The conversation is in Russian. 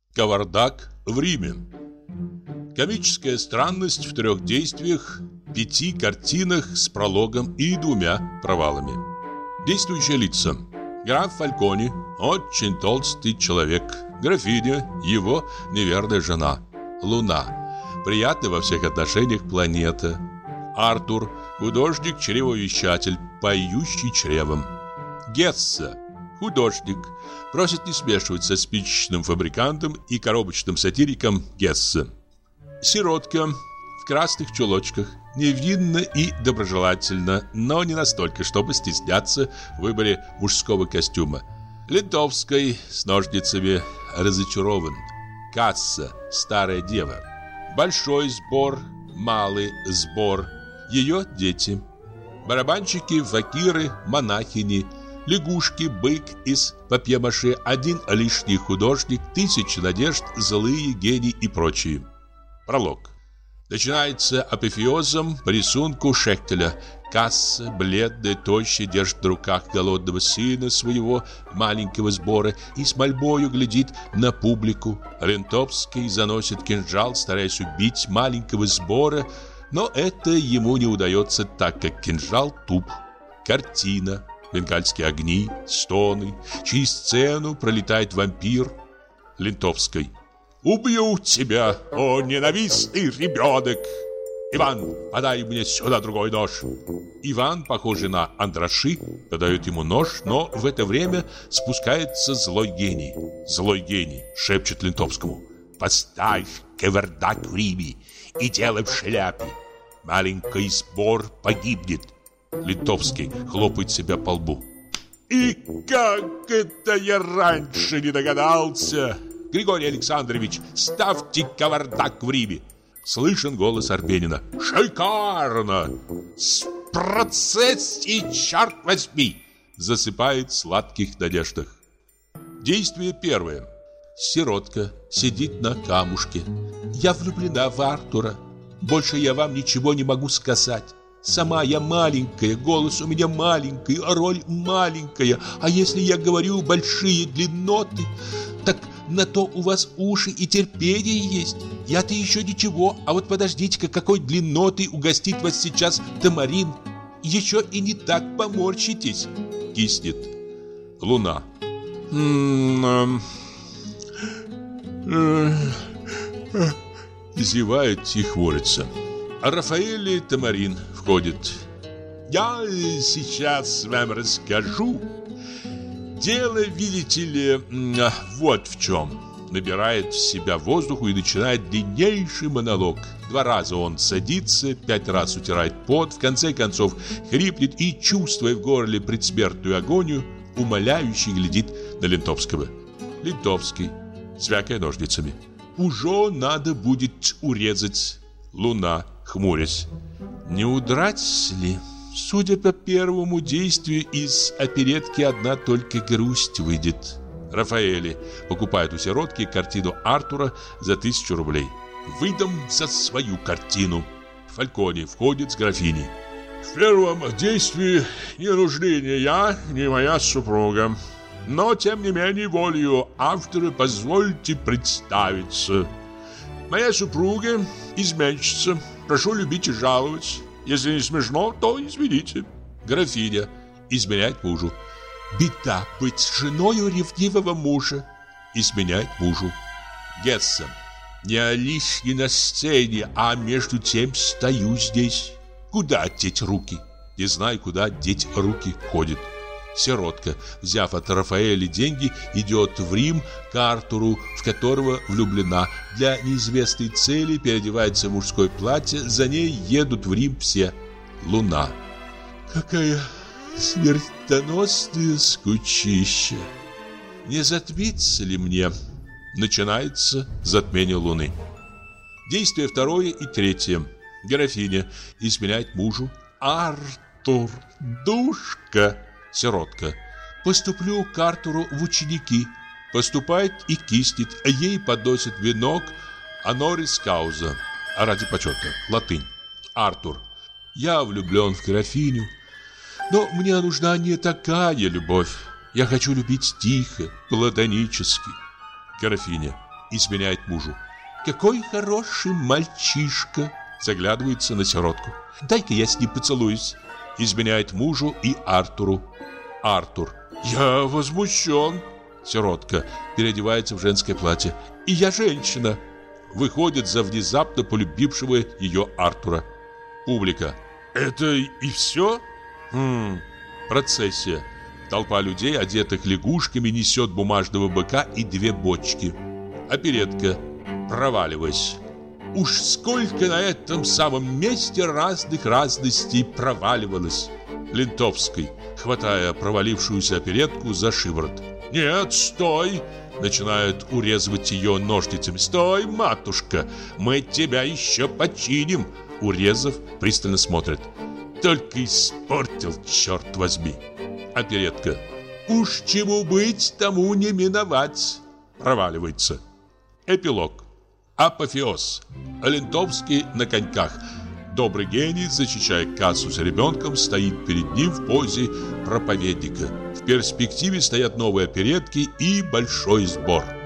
Кавардак в Риме. Комическая странность в 3 действиях, 5 картинах с прологом и 2 провалами. Действующие лица. Граф Фальконе, очень толстый человек. Графиня, его неверная жена. Луна, приятная во всех отношениях планета. Артур, художник-чревовещатель, поющий чревом. Гессе, художник, просит не смешивать со спичечным фабрикантом и коробочным сатириком Гессе. Сиротка в красных чулочках, невинно и доброжелательно, но не настолько, чтобы стесняться в выборе мужского костюма. Лентовской с ножницами разочарован. Касса, старая дева. Большой сбор, малый сбор. Ее дети. Барабанщики, факиры, монахини, лягушки, бык из папье-маше, 1 лишний художник, 1000 надежд, злые гении и прочие. Пролог. Начинается апофеозом по рисунку Шехтеля. Касса, бледная, тощая, держит в руках голодного сына своего маленького сбора и с мольбою глядит на публику. Лентовский заносит кинжал, стараясь убить маленького сбора, но это ему не удается, так как кинжал туп. Картина. Бенгальские огни, стоны. Через сцену пролетает вампир. Лентовской. «Убью тебя, о ненавистный ребенок! Иван, подай мне сюда другой нож!» Иван, похожий на Андраши, подает ему нож, но в это время спускается злой гений. «Злой гений», шепчет Лентовскому. «Поставь кавардак в Риме и делай в шляпе. Маленький сбор погибнет». Лентовский хлопает себя по лбу. «И как это я раньше не догадался! Григорий Александрович, ставьте кавардак в Риме!» Слышен голос Арбенина. «Шикарно! С процессией, черт возьми!» Засыпает в сладких надеждах. Действие первое. Сиротка сидит на камушке. «Я влюблена в Артура. Больше я вам ничего не могу сказать. Сама я маленькая, голос у меня маленький, роль маленькая. А если я говорю большие длинноты, так на то у вас уши и терпение есть. Я-то еще ничего, а вот подождите-ка, какой длинноты угостит вас сейчас Тамарин. Еще и не так поморщитесь». Киснет. Луна. Зевает и хворится. Рафаэль Тамарин входит. «Я сейчас вам расскажу. Дело, видите ли, вот в чем». Набирает в себя воздуху и начинает длиннейший монолог. 2 раза он садится, 5 раз утирает пот, в конце концов хрипнет и, чувствуя в горле предсмертную агонию, умоляюще глядит на Лентовского. Лентовский, звякая ножницами. «Уже надо будет урезать». Луна, хмурясь. «Не удрать ли? Судя по первому действию, из оперетки одна только грусть выйдет». Рафаэли покупает у сиротки картину Артура за 1000 рублей. «Выдам за свою картину». Фальконе входит с графиней. «В первом действии не нужны ни я, ни моя супруга. Но, тем не менее, волею автора позвольте представиться. Моя супруга изменщица. Прошу любить и жаловать. Если не смешно, то извините». Графиня изменяет мужу. «Беда быть женою ревнивого мужа». Изменяет мужу. Гессе. «Не лишний на сцене, а между тем стою здесь. Куда деть руки?» Не знаю, куда деть руки, ходит. Сиротка, взяв от Рафаэля деньги, идет в Рим к Артуру, в которого влюблена. Для неизвестной цели переодевается в мужское платье. За ней едут в Рим все. Луна. «Какая смертоносная скучища! Не затмится ли мне?» Начинается затмение Луны. Действие второе и третье. Графиня изменяет мужу. «Артур, душка!» Сиротка. «Поступлю к Артуру в ученики». Поступает и киснет. Ей подносят венок «Анорис кауза». А ради почета. Латынь. Артур. «Я влюблен в графиню. Но мне нужна не такая любовь. Я хочу любить тихо, платонически». Графиня. изменяет мужу. «Какой хороший мальчишка!» Заглядывается на сиротку. «Дай-ка я с ним поцелуюсь!» Изменяет мужу и Артуру. Артур. «Я возмущен!» Сиротка переодевается в женское платье. «И я женщина!» Выходит за внезапно полюбившего ее Артура. Публика. «Это и все?» Процессия. Толпа людей, одетых лягушками, несет бумажного быка и 2 бочки. Оперетка. Проваливаясь. Уж сколько на этом самом месте разных разностей проваливалось. Лентовский, хватая провалившуюся оперетку за шиворот. «Нет, стой!» Начинают урезывать ее ножницами. «Стой, матушка, мы тебя еще починим!» Урезав, пристально смотрит. «Только испортил, черт возьми!» Оперетка. «Уж чему быть, тому не миновать!» Проваливается. Эпилог. Апофеоз. Лентовский на коньках. Добрый гений, защищая кассу с ребенком, стоит перед ним в позе проповедника. В перспективе стоят новые оперетки и большой сбор.